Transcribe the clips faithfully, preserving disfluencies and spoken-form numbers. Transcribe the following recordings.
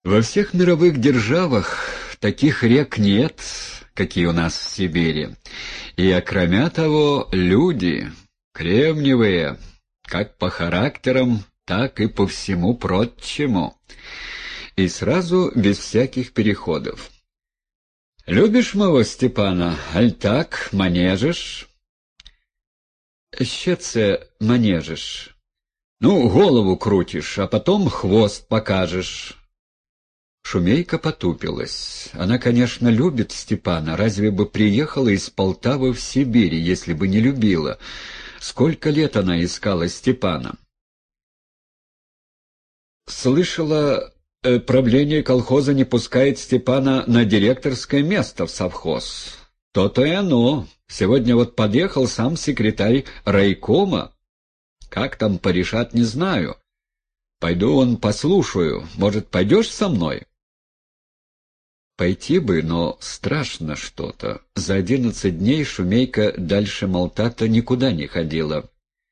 Во всех мировых державах таких рек нет, какие у нас в Сибири. И, окромя того, люди кремниевые, как по характерам, так и по всему прочему. И сразу без всяких переходов. «Любишь моего Степана, аль так, манежишь?» «Щеце манежишь. Ну, голову крутишь, а потом хвост покажешь». Шумейка потупилась. Она, конечно, любит Степана. Разве бы приехала из Полтавы в Сибирь, если бы не любила? Сколько лет она искала Степана? Слышала, э, правление колхоза не пускает Степана на директорское место в совхоз. То-то и оно. Сегодня вот подъехал сам секретарь райкома. Как там порешат, не знаю. Пойду он послушаю. Может, пойдешь со мной? Пойти бы, но страшно что-то. За одиннадцать дней Шумейка дальше Молтата никуда не ходила.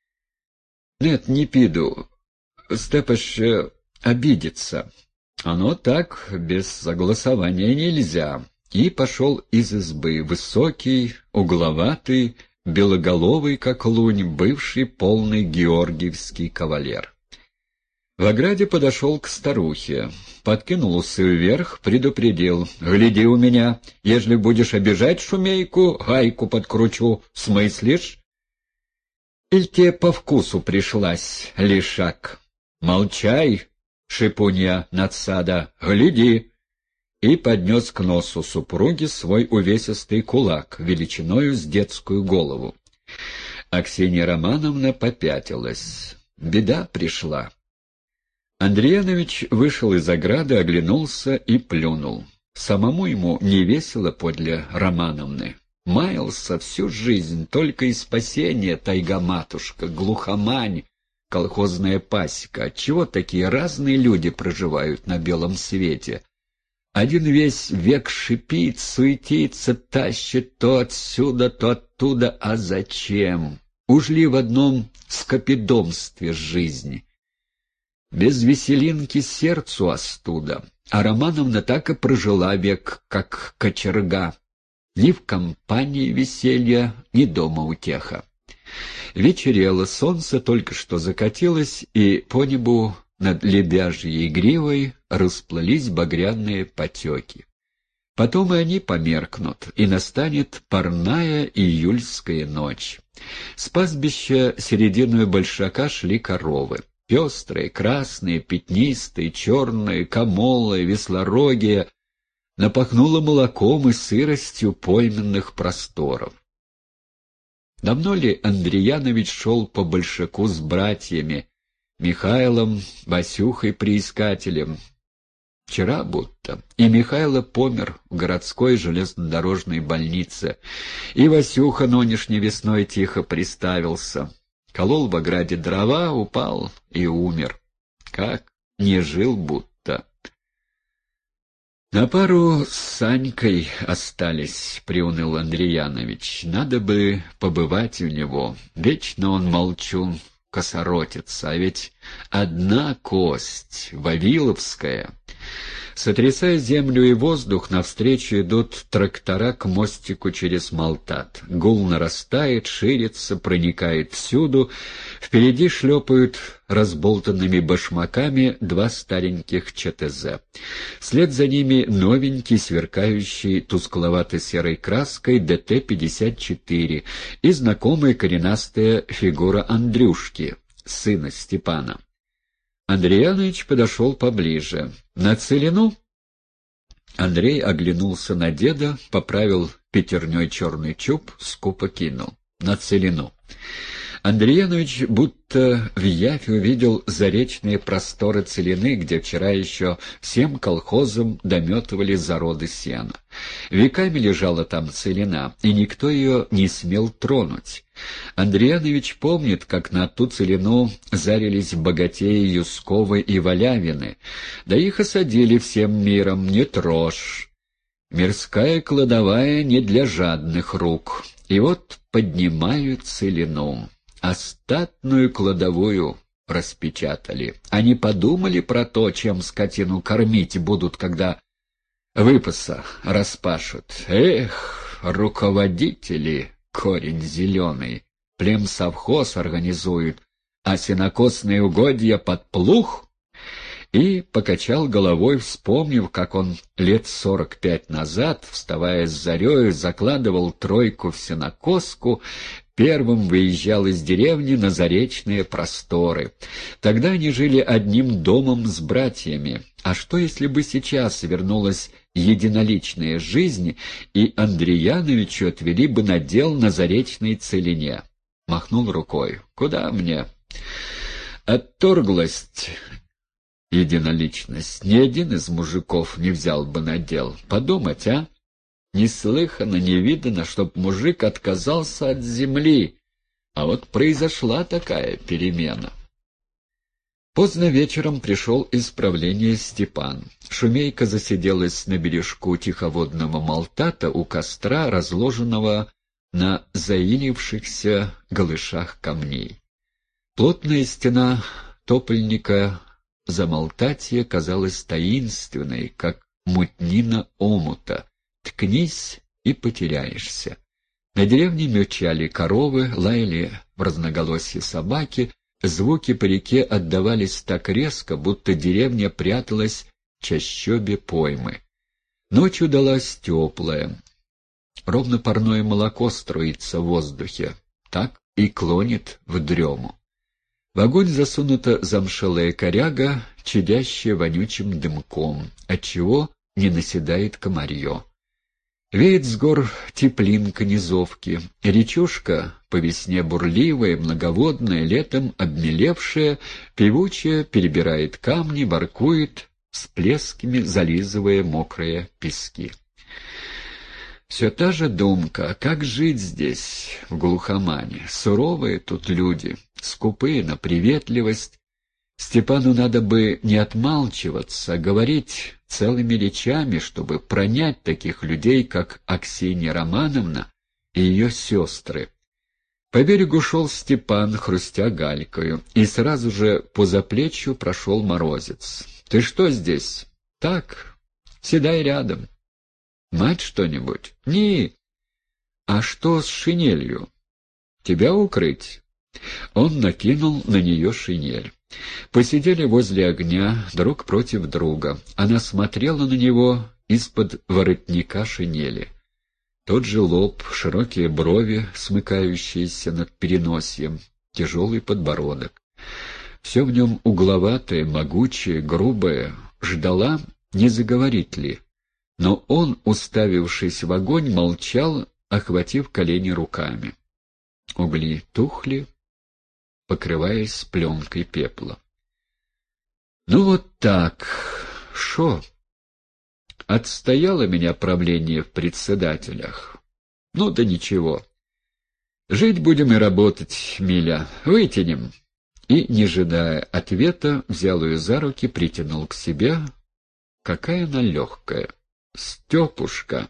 Нет, не пиду. Степаш э, обидится. Оно так, без согласования нельзя. И пошел из избы, высокий, угловатый, белоголовый, как лунь, бывший полный георгиевский кавалер. В ограде подошел к старухе, подкинул усы вверх, предупредил: «Гляди у меня, ежели будешь обижать Шумейку, гайку подкручу, смыслишь?» «Иль тебе по вкусу пришлась, лишак?» «Молчай, шипунья надсада, гляди!» И поднес к носу супруги свой увесистый кулак, величиною с детскую голову. Аксинья Романовна попятилась. Беда пришла. Андреянович вышел из ограды, оглянулся и плюнул. Самому ему не весело подле Романовны. Маялся всю жизнь, только и спасение тайга-матушка, глухомань, колхозная пасека. Отчего такие разные люди проживают на белом свете? Один весь век шипит, суетится, тащит то отсюда, то оттуда. А зачем? Уж ли в одном скопидомстве жизни? Без веселинки сердцу остуда, а Романовна так и прожила век, как кочерга. Ни в компании веселья, ни дома утеха. Вечерело, солнце только что закатилось, и по небу над лебяжьей гривой расплылись багряные потеки. Потом и они померкнут, и настанет парная июльская ночь. С пастбища серединою большака шли коровы. Пестрые, красные, пятнистые, черные, камолые, веслорогие, напахнуло молоком и сыростью пойменных просторов. Давно ли Андреянович шел по большаку с братьями, Михайлом, Васюхой-приискателем? Вчера будто. И Михайло помер в городской железнодорожной больнице, и Васюха нынешней весной тихо приставился. Колол в ограде дрова, упал и умер. Как не жил будто. На пару с Санькой остались, приуныл Андреянович. Надо бы побывать у него. Вечно он молчун, косоротится, а ведь одна кость, Вавиловская. Сотрясая землю и воздух, навстречу идут трактора к мостику через Молтат. Гул нарастает, ширится, проникает всюду. Впереди шлепают разболтанными башмаками два стареньких ЧТЗ. Вслед за ними новенький, сверкающий тускловато-серой краской ДТ пятьдесят четыре и знакомая коренастая фигура Андрюшки, сына Степана. Андреяныч подошел поближе. «На целину?» Андрей оглянулся на деда, поправил пятерней черный чуб, скупо кинул. «На целину». Андреянович будто в явь увидел заречные просторы целины, где вчера еще всем колхозам дометывали зароды сена. Веками лежала там целина, и никто ее не смел тронуть. Андреянович помнит, как на ту целину зарились богатеи Юсковы и Валявины, да их осадили всем миром: «Не трожь! Мирская кладовая не для жадных рук». И вот поднимают целину. Остатную кладовую, распечатали. Они подумали про то, чем скотину кормить будут, когда выпаса распашут. Эх, руководители, корень зеленый, племсовхоз организуют, а сенокосные угодья под плуг? И покачал головой, вспомнив, как он лет сорок пять назад, вставая с зарею, закладывал тройку в сенокоску, первым выезжал из деревни на заречные просторы. Тогда они жили одним домом с братьями. А что, если бы сейчас вернулась единоличная жизнь, и Андреяновичу отвели бы надел на заречной целине? Махнул рукой. Куда мне? Отторглась единоличность. Ни один из мужиков не взял бы надел. Подумать, а? Неслыханно, не видано, чтоб мужик отказался от земли. А вот произошла такая перемена. Поздно вечером пришел из правления Степан. Шумейка засиделась на бережку тиховодного Малтата у костра, разложенного на заилившихся голышах камней. Плотная стена топольника за Малтатье казалась таинственной, как мутнина омута. Ткнись и потеряешься. На деревне мычали коровы, лаяли в разноголосье собаки, звуки по реке отдавались так резко, будто деревня пряталась в чащобе поймы. Ночь удалась теплая. Ровно парное молоко струится в воздухе. Так и клонит в дрему. В огонь засунута замшелая коряга, чадящая вонючим дымком, отчего не наседает комарье. Веет с гор теплинка низовки. Речушка по весне бурливая, многоводная, летом обмелевшая, певучая, перебирает камни, воркует, всплесками зализывая мокрые пески. Все та же думка, как жить здесь, в глухомане. Суровые тут люди, скупые на приветливость. Степану надо бы не отмалчиваться, а говорить целыми речами, чтобы пронять таких людей, как Аксинья Романовна и ее сестры. По берегу шел Степан, хрустя галькою, и сразу же по заплечью прошел Морозец. — Ты что здесь? — Так, седай рядом. — Мать что-нибудь? — Не. — А что с шинелью? — Тебя укрыть? Он накинул на нее шинель. Посидели возле огня, друг против друга. Она смотрела на него из-под воротника шинели. Тот же лоб, широкие брови, смыкающиеся над переносием, тяжелый подбородок. Все в нем угловатое, могучее, грубое. Ждала, не заговорит ли. Но он, уставившись в огонь, молчал, охватив колени руками. Угли тухли, покрываясь пленкой пепла. «Ну вот так. Шо? Отстояло меня правление в председателях. Ну да ничего. Жить будем и работать, Миля. Вытянем». И, не ожидая ответа, взял ее за руки, притянул к себе. Какая она легкая. Степушка.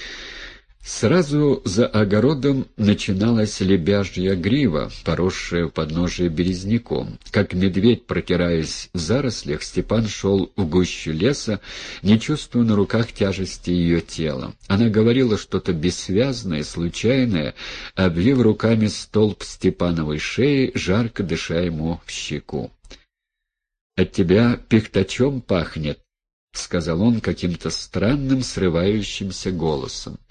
Сразу за огородом начиналась лебяжья грива, поросшая у подножия березняком. Как медведь, протираясь в зарослях, Степан шел в гущу леса, не чувствуя на руках тяжести ее тела. Она говорила что-то бессвязное, случайное, обвив руками столб Степановой шеи, жарко дыша ему в щеку. — От тебя пихтачом пахнет, — сказал он каким-то странным, срывающимся голосом.